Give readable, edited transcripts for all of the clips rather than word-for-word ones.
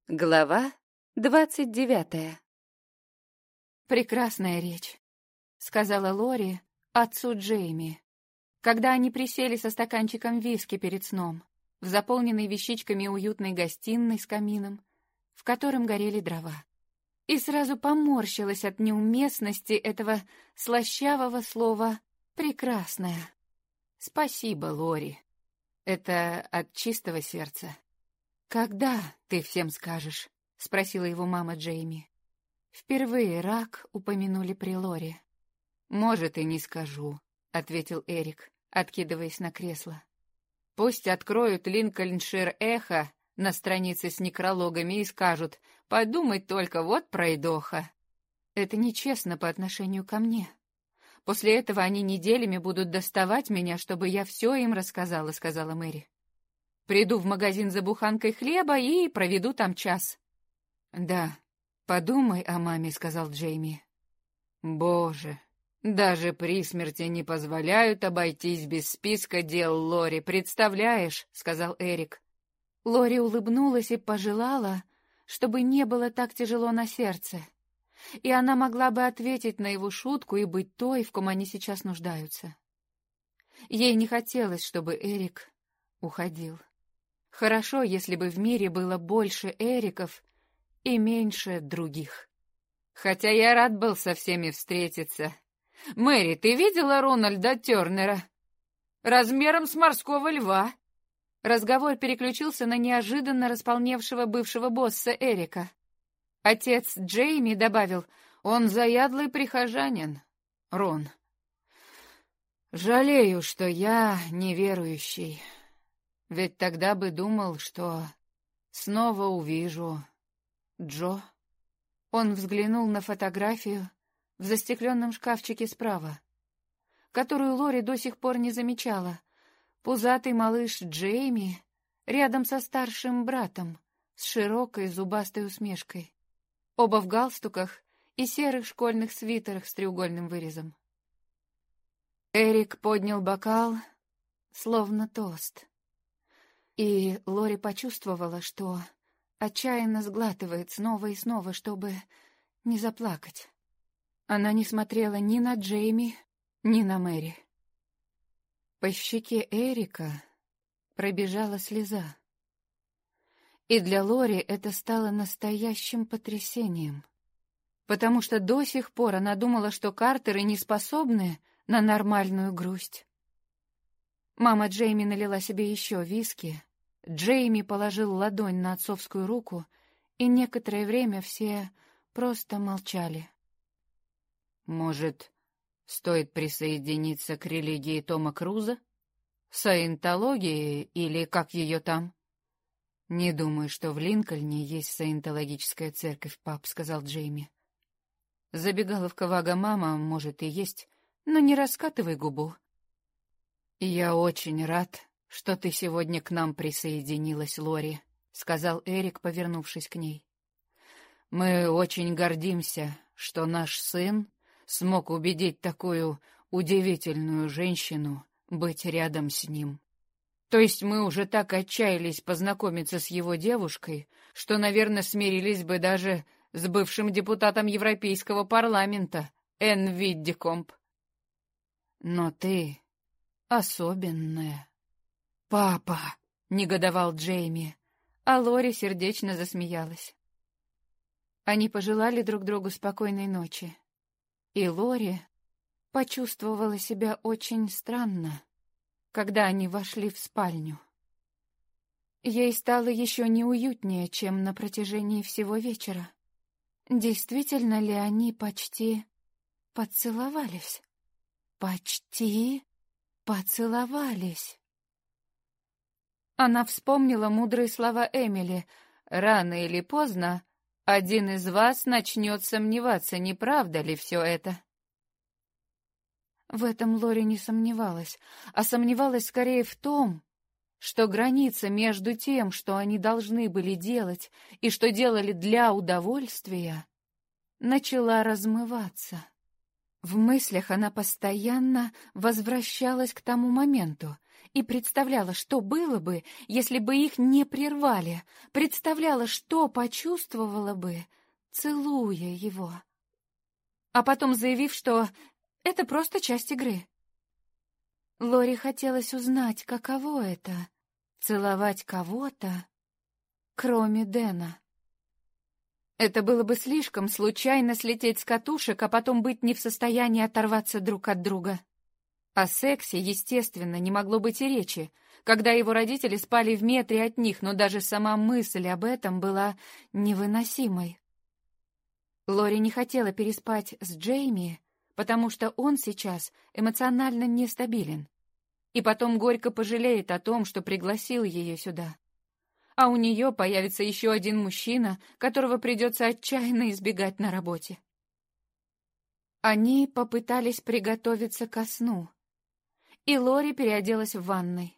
Глава 29. «Прекрасная речь», — сказала Лори отцу Джейми, когда они присели со стаканчиком виски перед сном в заполненной вещичками уютной гостиной с камином, в котором горели дрова. И сразу поморщилась от неуместности этого слащавого слова «прекрасная». «Спасибо, Лори. Это от чистого сердца». «Когда ты всем скажешь?» — спросила его мама Джейми. Впервые рак упомянули при Лоре. «Может, и не скажу», — ответил Эрик, откидываясь на кресло. «Пусть откроют Линкольншир Эхо на странице с некрологами и скажут: подумать только, вот пройдоха». Это нечестно по отношению ко мне. После этого они неделями будут доставать меня, чтобы я все им рассказала, — сказала Мэри. Приду в магазин за буханкой хлеба и проведу там час. «Да, подумай о маме», — сказал Джейми. «Боже, даже при смерти не позволяют обойтись без списка дел Лори, представляешь?» — сказал Эрик. Лори улыбнулась и пожелала, чтобы не было так тяжело на сердце, и она могла бы ответить на его шутку и быть той, в ком они сейчас нуждаются. Ей не хотелось, чтобы Эрик уходил. Хорошо, если бы в мире было больше Эриков и меньше других. Хотя я рад был со всеми встретиться. Мэри, ты видела Рональда Тернера? Размером с морского льва. Разговор переключился на неожиданно располневшего бывшего босса Эрика. Отец Джейми добавил: он заядлый прихожанин, Рон. Жалею, что я неверующий. Ведь тогда бы думал, что снова увижу Джо. Он взглянул на фотографию в застекленном шкафчике справа, которую Лори до сих пор не замечала. Пузатый малыш Джейми рядом со старшим братом с широкой зубастой усмешкой. Оба в галстуках и серых школьных свитерах с треугольным вырезом. Эрик поднял бокал, словно тост. И Лори почувствовала, что отчаянно сглатывает снова и снова, чтобы не заплакать. Она не смотрела ни на Джейми, ни на Мэри. По щеке Эрика пробежала слеза. И для Лори это стало настоящим потрясением, потому что до сих пор она думала, что Картеры не способны на нормальную грусть. Мама Джейми налила себе еще виски. Джейми положил ладонь на отцовскую руку, и некоторое время все просто молчали. «Может, стоит присоединиться к религии Тома Круза? Саентологии или как ее там?» «Не думаю, что в Линкольне есть саентологическая церковь, пап», — сказал Джейми. «Забегаловка Вага-мама, может, и есть, но не раскатывай губу». «Я очень рад, что ты сегодня к нам присоединилась, Лори», — сказал Эрик, повернувшись к ней. «Мы очень гордимся, что наш сын смог убедить такую удивительную женщину быть рядом с ним. То есть мы уже так отчаялись познакомиться с его девушкой, что, наверное, смирились бы даже с бывшим депутатом Европейского парламента Энн Виддикомб. Но ты особенная». «Папа!» — негодовал Джейми, а Лори сердечно засмеялась. Они пожелали друг другу спокойной ночи, и Лори почувствовала себя очень странно, когда они вошли в спальню. Ей стало еще неуютнее, чем на протяжении всего вечера. Действительно ли они почти поцеловались? Почти поцеловались. Она вспомнила мудрые слова Эмили: «Рано или поздно один из вас начнет сомневаться, не правда ли все это?» В этом Лори не сомневалась, а сомневалась скорее в том, что граница между тем, что они должны были делать, и что делали для удовольствия, начала размываться. В мыслях она постоянно возвращалась к тому моменту и представляла, что было бы, если бы их не прервали, представляла, что почувствовала бы, целуя его. А потом заявив, что это просто часть игры. Лори хотелось узнать, каково это — целовать кого-то, кроме Дэна. Это было бы слишком случайно слететь с катушек, а потом быть не в состоянии оторваться друг от друга. О сексе, естественно, не могло быть и речи, когда его родители спали в метре от них, но даже сама мысль об этом была невыносимой. Лори не хотела переспать с Джейми, потому что он сейчас эмоционально нестабилен, и потом горько пожалеет о том, что пригласил ее сюда. А у нее появится еще один мужчина, которого придется отчаянно избегать на работе. Они попытались приготовиться ко сну, и Лори переоделась в ванной.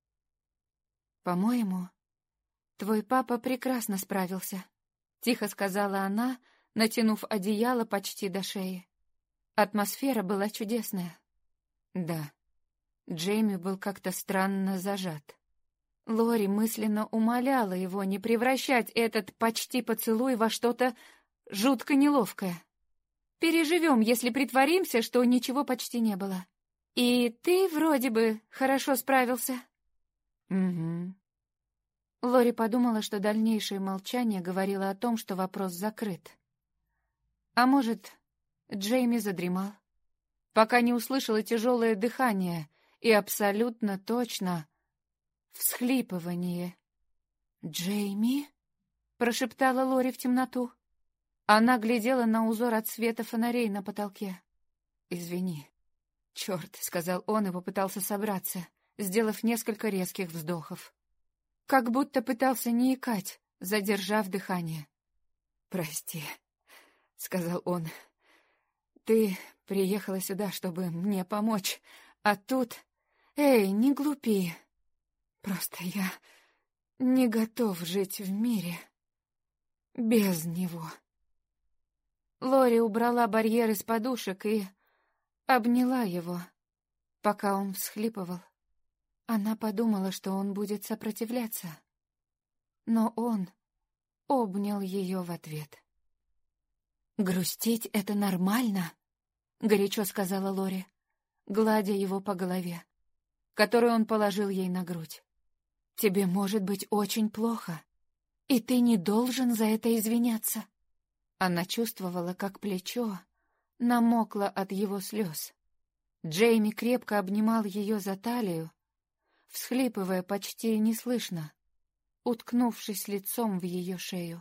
«По-моему, твой папа прекрасно справился», — тихо сказала она, натянув одеяло почти до шеи. Атмосфера была чудесная. Да, Джейми был как-то странно зажат. Лори мысленно умоляла его не превращать этот почти поцелуй во что-то жутко неловкое. «Переживем, если притворимся, что ничего почти не было. И ты вроде бы хорошо справился». «Угу». Лори подумала, что дальнейшее молчание говорило о том, что вопрос закрыт. А может, Джейми задремал, пока не услышала тяжелое дыхание и абсолютно точно всхлипывание. «Джейми?» — прошептала Лори в темноту. Она глядела на узор от света фонарей на потолке. «Извини». «Черт», — сказал он и попытался собраться, сделав несколько резких вздохов. Как будто пытался не икать, задержав дыхание. «Прости», — сказал он. «Ты приехала сюда, чтобы мне помочь, а тут... Эй, не глупи. Просто я не готов жить в мире без него». Лори убрала барьер из подушек и обняла его, пока он всхлипывал. Она подумала, что он будет сопротивляться, но он обнял ее в ответ. «Грустить — это нормально», — горячо сказала Лори, гладя его по голове, которую он положил ей на грудь. «Тебе может быть очень плохо, и ты не должен за это извиняться». Она чувствовала, как плечо намокло от его слез. Джейми крепко обнимал ее за талию, всхлипывая почти неслышно, уткнувшись лицом в ее шею.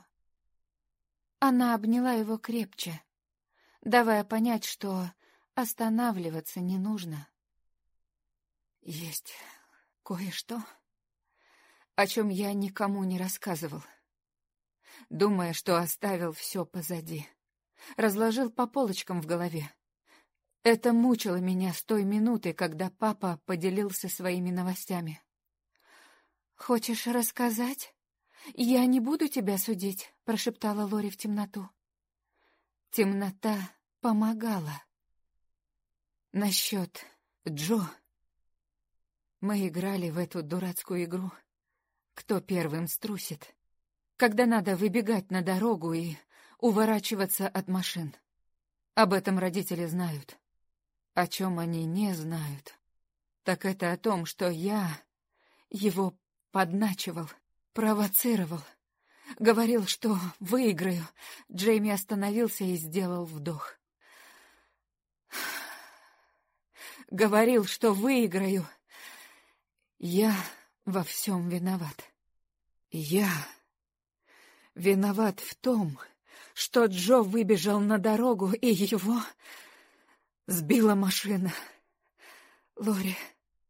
Она обняла его крепче, давая понять, что останавливаться не нужно. «Есть кое-что, о чем я никому не рассказывал, думая, что оставил все позади. Разложил по полочкам в голове. Это мучило меня с той минуты, когда папа поделился своими новостями. «Хочешь рассказать? Я не буду тебя судить», — прошептала Лори в темноту. Темнота помогала. Насчет Джо. Мы играли в эту дурацкую игру. Кто первым струсит, когда надо выбегать на дорогу и уворачиваться от машин. Об этом родители знают. О чем они не знают, так это о том, что я его подначивал, провоцировал. Говорил, что выиграю. Джейми остановился и сделал вдох. Говорил, что выиграю. Я во всем виноват. Я виноват в том, что Джо выбежал на дорогу, и его сбила машина. Лори.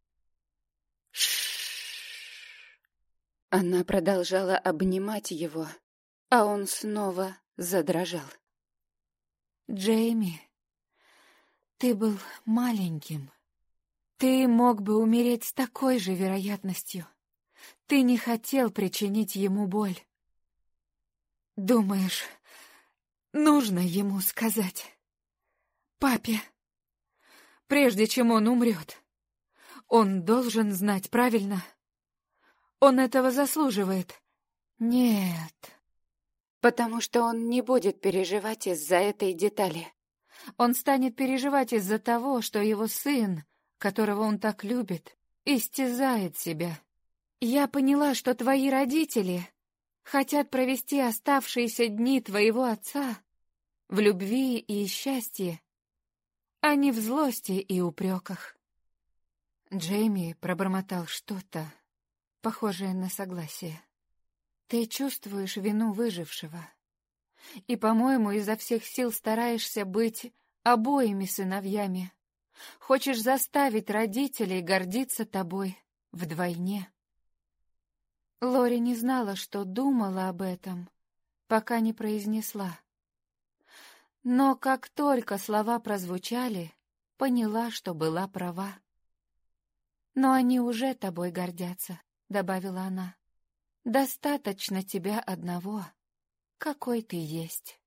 Она продолжала обнимать его, а он снова задрожал. «Джейми, ты был маленьким. Ты мог бы умереть с такой же вероятностью. Ты не хотел причинить ему боль. Думаешь, нужно ему сказать? Папе, прежде чем он умрет. Он должен знать, правильно? Он этого заслуживает. Нет. Потому что он не будет переживать из-за этой детали. Он станет переживать из-за того, что его сын, которого он так любит, истязает себя. Я поняла, что твои родители хотят провести оставшиеся дни твоего отца в любви и счастье, а не в злости и упреках. Джейми пробормотал что-то, похожее на согласие. Ты чувствуешь вину выжившего. И, по-моему, изо всех сил стараешься быть обоими сыновьями. Хочешь заставить родителей гордиться тобой вдвойне. Лори не знала, что думала об этом, пока не произнесла. Но как только слова прозвучали, поняла, что была права. «Но они уже тобой гордятся», — добавила она. «Достаточно тебя одного, какой ты есть».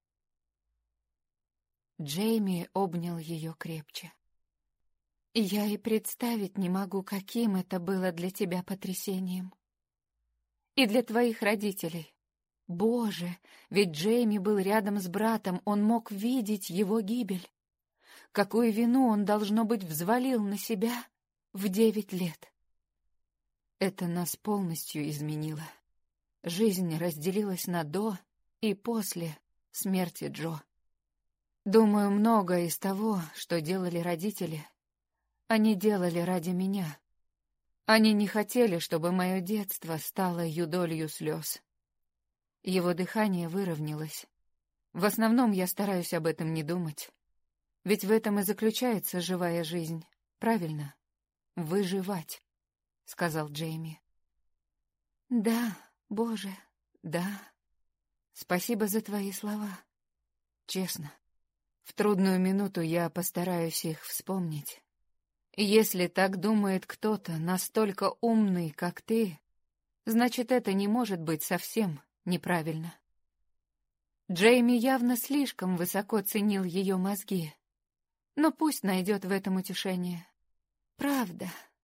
Джейми обнял ее крепче. «Я и представить не могу, каким это было для тебя потрясением. И для твоих родителей. Боже, ведь Джейми был рядом с братом, он мог видеть его гибель. Какую вину он, должно быть, взвалил на себя в 9 лет. Это нас полностью изменило. Жизнь разделилась на до и после смерти Джо. Думаю, многое из того, что делали родители, они делали ради меня. Они не хотели, чтобы мое детство стало юдолью слез. Его дыхание выровнялось. В основном я стараюсь об этом не думать. Ведь в этом и заключается живая жизнь, правильно? Выживать, сказал Джейми. Да, Боже, да. Спасибо за твои слова. Честно, в трудную минуту я постараюсь их вспомнить. Если так думает кто-то настолько умный, как ты, значит, это не может быть совсем неправильно. Джейми явно слишком высоко ценил ее мозги, но пусть найдет в этом утешение. Правда.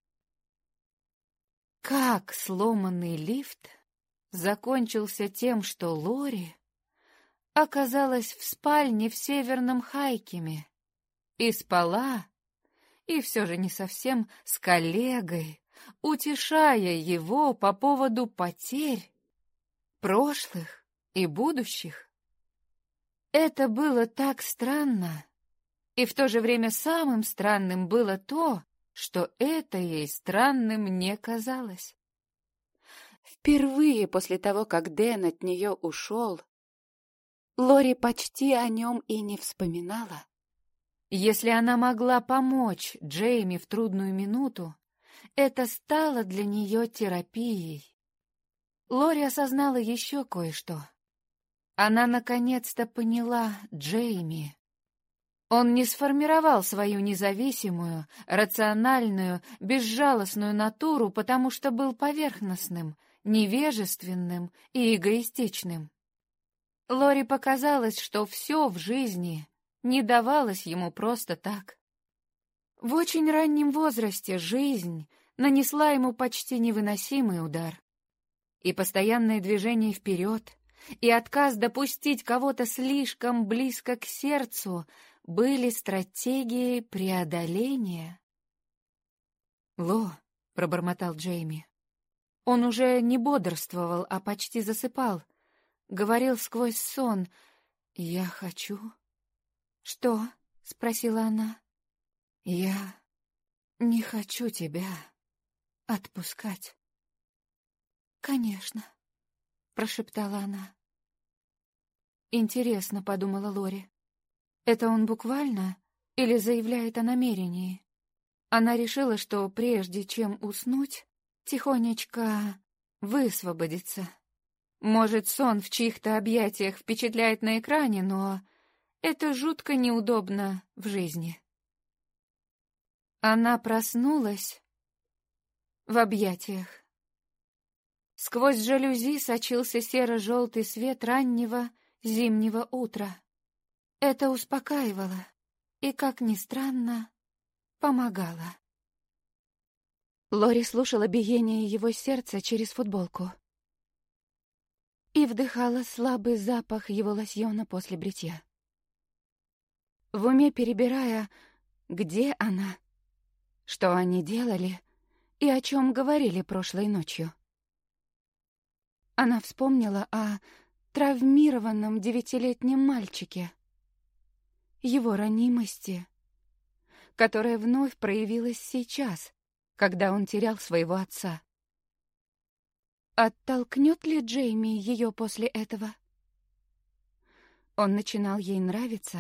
Как сломанный лифт закончился тем, что Лори оказалась в спальне в Северном Хайкеме и спала, и все же не совсем с коллегой, утешая его по поводу потерь, прошлых и будущих. Это было так странно, и в то же время самым странным было то, что это ей странным не казалось. Впервые после того, как Дэн от нее ушел, Лори почти о нем и не вспоминала. Если она могла помочь Джейми в трудную минуту, это стало для нее терапией. Лори осознала еще кое-что. Она наконец-то поняла Джейми. Он не сформировал свою независимую, рациональную, безжалостную натуру, потому что был поверхностным, невежественным и эгоистичным. Лори показалось, что все в жизни не давалось ему просто так. В очень раннем возрасте жизнь нанесла ему почти невыносимый удар. И постоянное движение вперед, и отказ допустить кого-то слишком близко к сердцу были стратегией преодоления. «Ло», — пробормотал Джейми. Он уже не бодрствовал, а почти засыпал. Говорил сквозь сон: «Я хочу...» «Что?» — спросила она. «Я не хочу тебя отпускать». «Конечно», — прошептала она. «Интересно», — подумала Лори. «Это он буквально или заявляет о намерении?» Она решила, что прежде чем уснуть, тихонечко высвободится. Может, сон в чьих-то объятиях впечатляет на экране, но это жутко неудобно в жизни. Она проснулась в объятиях. Сквозь жалюзи сочился серо-желтый свет раннего зимнего утра. Это успокаивало и, как ни странно, помогало. Лори слушала биение его сердца через футболку и вдыхала слабый запах его лосьона после бритья. В уме перебирая, где она, что они делали и о чем говорили прошлой ночью. Она вспомнила о травмированном 9-летнем мальчике, его ранимости, которая вновь проявилась сейчас, когда он терял своего отца. Оттолкнет ли Джейми ее после этого? Он начинал ей нравиться.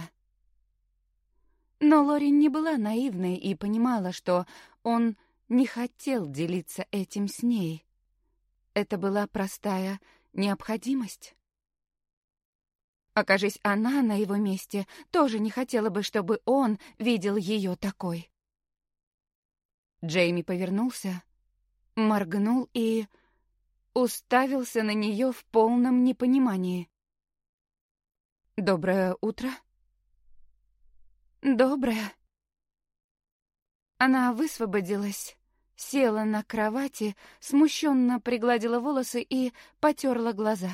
Но Лори не была наивной и понимала, что он не хотел делиться этим с ней. Это была простая необходимость. Окажись она на его месте, тоже не хотела бы, чтобы он видел ее такой. Джейми повернулся, моргнул и уставился на нее в полном непонимании. «Доброе утро». «Доброе». Она высвободилась, села на кровати, смущенно пригладила волосы и потерла глаза.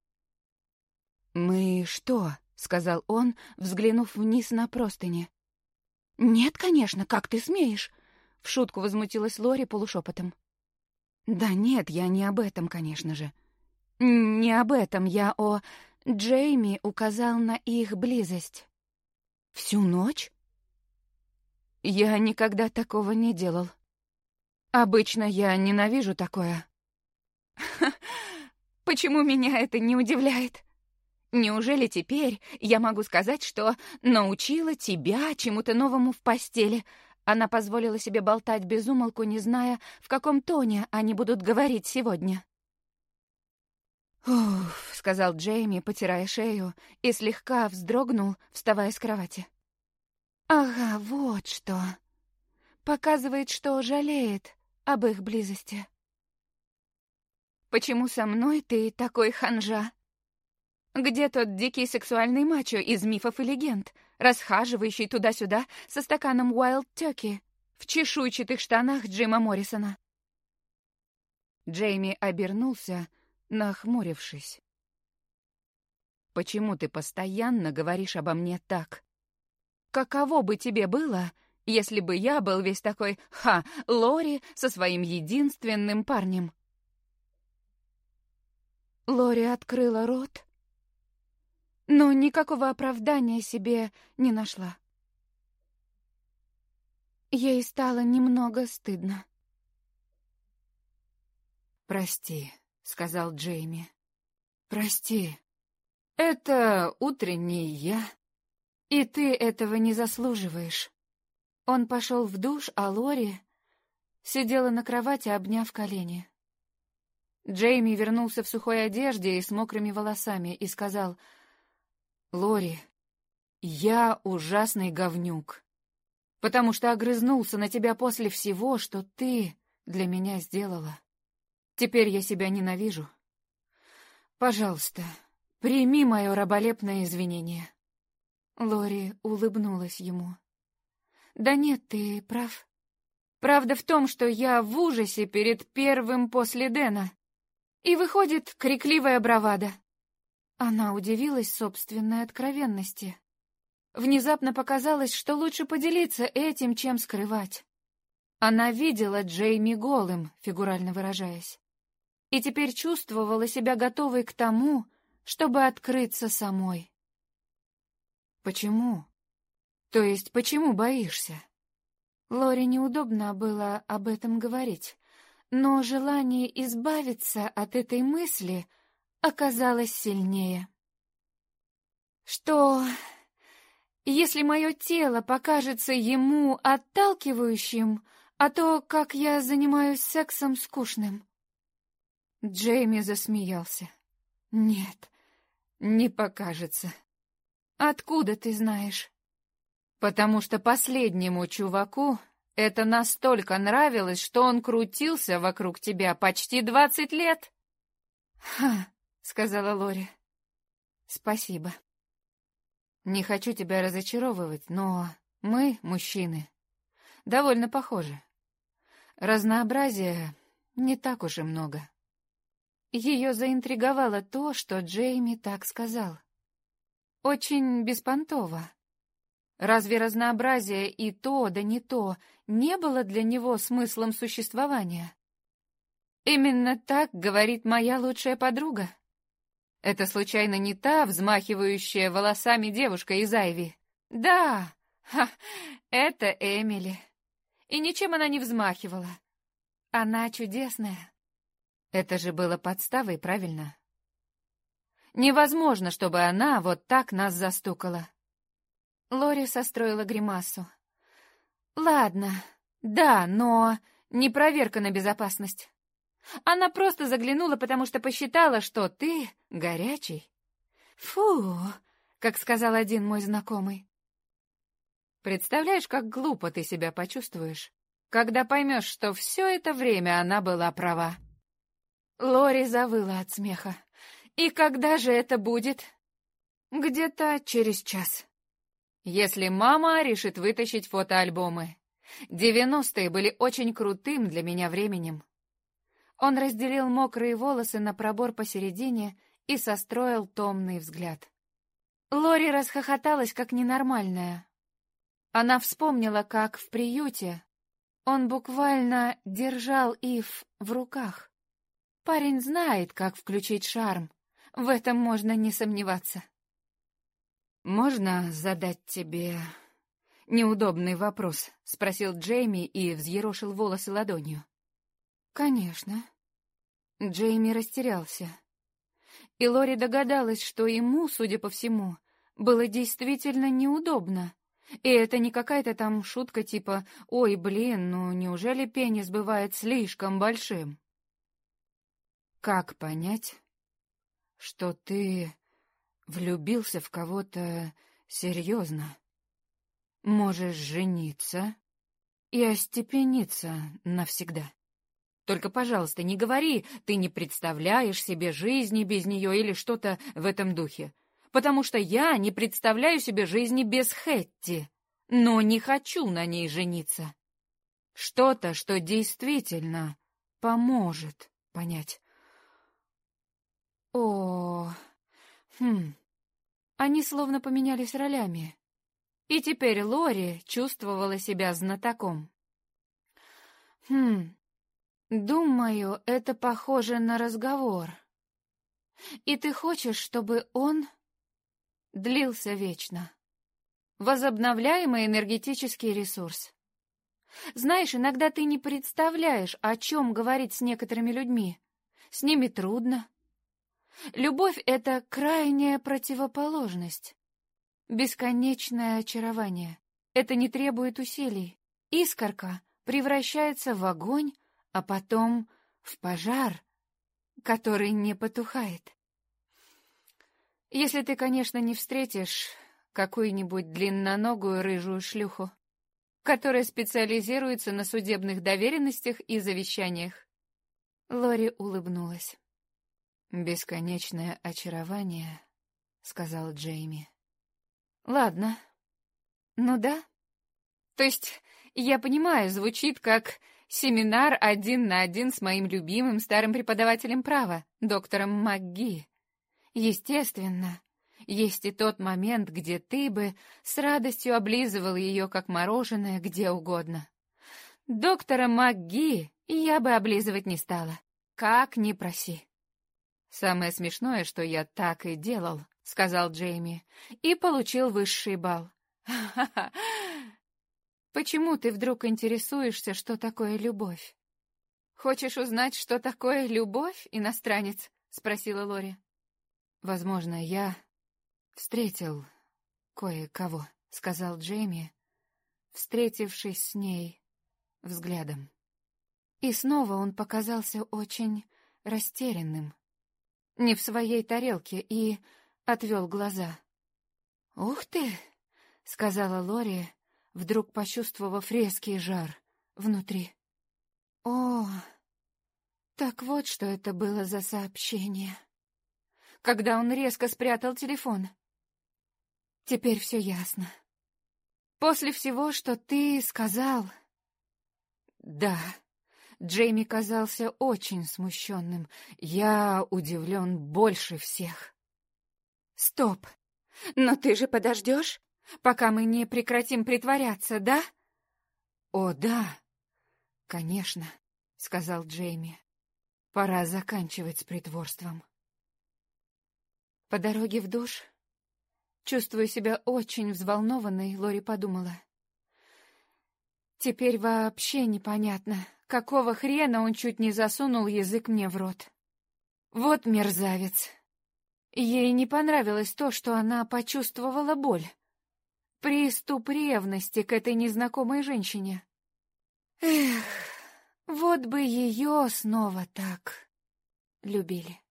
«Мы что?» — сказал он, взглянув вниз на простыни. «Нет, конечно, как ты смеешь?» — в шутку возмутилась Лори полушепотом. «Да нет, я не об этом, конечно же. Не об этом, я о...» Джейми указал на их близость. «Всю ночь?» «Я никогда такого не делал. Обычно я ненавижу такое». «Почему меня это не удивляет? Неужели теперь я могу сказать, что научила тебя чему-то новому в постели?» Она позволила себе болтать без умолку, не зная, в каком тоне они будут говорить сегодня. «Уф», — сказал Джейми, потирая шею, и слегка вздрогнул, вставая с кровати. «Ага, вот что. Показывает, что жалеет об их близости. Почему со мной ты такой ханжа? Где тот дикий сексуальный мачо из мифов и легенд, расхаживающий туда-сюда со стаканом Wild Turkey в чешуйчатых штанах Джима Моррисона?» Джейми обернулся, нахмурившись. «Почему ты постоянно говоришь обо мне так? Каково бы тебе было, если бы я был весь такой, Лори со своим единственным парнем?» Лори открыла рот, но никакого оправдания себе не нашла. Ей стало немного стыдно. «Прости», — сказал Джейми. «Прости. Это утренний я, и ты этого не заслуживаешь». Он пошел в душ, а Лори сидела на кровати, обняв колени. Джейми вернулся в сухой одежде и с мокрыми волосами и сказал: «Лори, я ужасный говнюк, потому что огрызнулся на тебя после всего, что ты для меня сделала. Теперь я себя ненавижу. Пожалуйста, прими мое раболепное извинение». Лори улыбнулась ему. «Да нет, ты прав. Правда в том, что я в ужасе перед первым после Дэна. И выходит крикливая бравада». Она удивилась собственной откровенности. Внезапно показалось, что лучше поделиться этим, чем скрывать. Она видела Джейми голым, фигурально выражаясь, и теперь чувствовала себя готовой к тому, чтобы открыться самой. «Почему? То есть почему боишься?» Лори неудобно было об этом говорить, но желание избавиться от этой мысли оказалось сильнее. «Что, если мое тело покажется ему отталкивающим, а то, как я занимаюсь сексом, скучным?» Джейми засмеялся. «Нет, не покажется». «Откуда ты знаешь?» «Потому что последнему чуваку это настолько нравилось, что он крутился вокруг тебя почти 20 лет». «Ха», — сказала Лори. «Спасибо. Не хочу тебя разочаровывать, но мы, мужчины, довольно похожи. Разнообразия не так уж и много. Ее заинтриговало то, что Джейми так сказал. Очень беспонтово. Разве разнообразие и то, да не то, не было для него смыслом существования? Именно так говорит моя лучшая подруга. Это случайно не та взмахивающая волосами девушка из Айви? Да, это Эмили. И ничем она не взмахивала. Она чудесная. Это же было подставой, правильно? Невозможно, чтобы она вот так нас застукала. Лори состроила гримасу. Ладно, да, но не проверка на безопасность. Она просто заглянула, потому что посчитала, что ты горячий. Фу, как сказал один мой знакомый. Представляешь, как глупо ты себя почувствуешь, когда поймешь, что все это время она была права. Лори завыла от смеха. И когда же это будет? Где-то через час. Если мама решит вытащить фотоальбомы. 90-е были очень крутым для меня временем. Он разделил мокрые волосы на пробор посередине и состроил томный взгляд. Лори расхохоталась, как ненормальная. Она вспомнила, как в приюте он буквально держал Ив в руках. Парень знает, как включить шарм. В этом можно не сомневаться. «Можно задать тебе неудобный вопрос?» — спросил Джейми и взъерошил волосы ладонью. «Конечно». Джейми растерялся. И Лори догадалась, что ему, судя по всему, было действительно неудобно. И это не какая-то там шутка типа «Ой, блин, ну неужели пенис бывает слишком большим?» «Как понять, что ты влюбился в кого-то серьезно? Можешь жениться и остепениться навсегда. Только, пожалуйста, не говори, ты не представляешь себе жизни без нее или что-то в этом духе, потому что я не представляю себе жизни без Хэтти, но не хочу на ней жениться. Что-то, что действительно поможет понять». О, Они словно поменялись ролями. И теперь Лори чувствовала себя знатоком. Думаю, это похоже на разговор. И ты хочешь, чтобы он длился вечно. Возобновляемый энергетический ресурс. Знаешь, иногда ты не представляешь, о чем говорить с некоторыми людьми. С ними трудно. Любовь — это крайняя противоположность. Бесконечное очарование. Это не требует усилий. Искорка превращается в огонь, а потом в пожар, который не потухает. Если ты, конечно, не встретишь какую-нибудь длинноногую рыжую шлюху, которая специализируется на судебных доверенностях и завещаниях. Лори улыбнулась. «Бесконечное очарование», — сказал Джейми. «Ладно. Ну да. То есть, я понимаю, звучит как семинар 1 на 1 с моим любимым старым преподавателем права, доктором МакГи. Естественно, есть и тот момент, где ты бы с радостью облизывал ее, как мороженое, где угодно. Доктора МакГи я бы облизывать не стала, как ни проси». «Самое смешное, что я так и делал», — сказал Джейми, и получил высший балл. «Ха-ха-ха! Почему ты вдруг интересуешься, что такое любовь?» «Хочешь узнать, что такое любовь, иностранец?» — спросила Лори. «Возможно, я встретил кое-кого», — сказал Джейми, встретившись с ней взглядом. И снова он показался очень растерянным, не в своей тарелке, и отвел глаза. «Ух ты!» — сказала Лори, вдруг почувствовав резкий жар внутри. «О, так вот что это было за сообщение!» Когда он резко спрятал телефон. «Теперь все ясно. После всего, что ты сказал...» «Да, Джейми казался очень смущенным. Я удивлен больше всех. «Стоп! Но ты же подождешь, пока мы не прекратим притворяться, да?» «О, да, конечно», — сказал Джейми. «Пора заканчивать с притворством». По дороге в душ, чувствуя себя очень взволнованной, Лори подумала. Теперь вообще непонятно, какого хрена он чуть не засунул язык мне в рот. Вот мерзавец. Ей не понравилось то, что она почувствовала боль. Приступ ревности к этой незнакомой женщине. Эх, вот бы ее снова так любили.